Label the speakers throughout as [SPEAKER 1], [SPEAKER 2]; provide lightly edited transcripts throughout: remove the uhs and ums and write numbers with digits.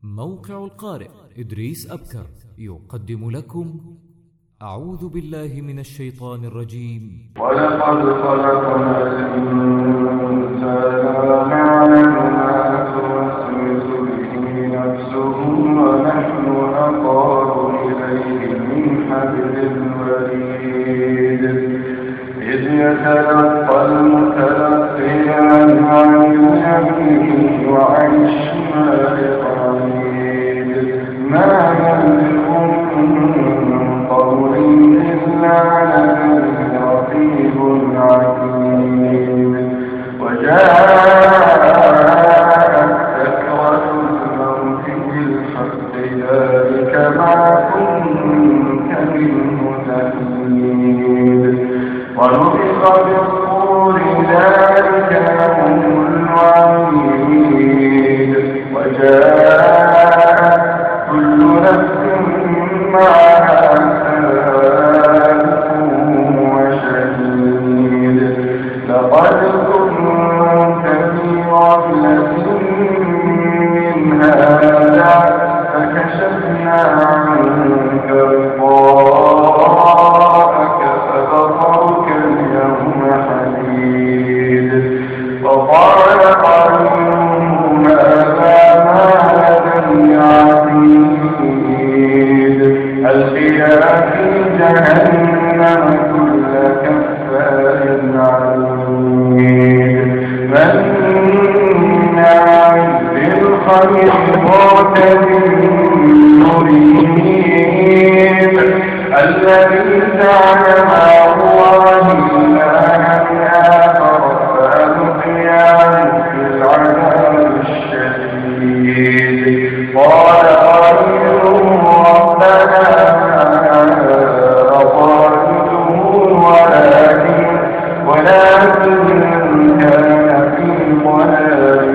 [SPEAKER 1] موقع القارئ إدريس أبكر يقدم لكم أعوذ بالله من الشيطان الرجيم.
[SPEAKER 2] ولقد خلقنا الإنسان ونعلم ما توسوس به نفسه ونحن أقرب إليه من حبل الوريد إذ يتلقى المتلقيان عن اليمين وعن الشمال قعيد ما يلفظ من قول إلا لديه رقيب عتيد وجاءت سكرة الموت بالحق ذلك ما كنت منه تحيد ونفخ بالصور ذلك يوم الوعيد وجاءت كل نفس معها سائق وشهيد لقد كنت في غفلة من هذا فكشفنا عنك غطاءك فبصرك اليوم حديد وقال قرينه هذا ما لدي عتيد ألقيا في جهنم كل كفار عنيد مناع للخير معتد مريب الذي جعل مع الله إلها آخر فألقياه في العذاب الشديد قال قائل ربنا أطعته ولكن كان في ضلال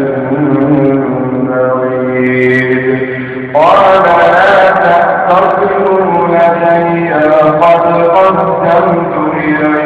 [SPEAKER 2] بعيد قال لا تختصموا لدي قد قدمت إليكم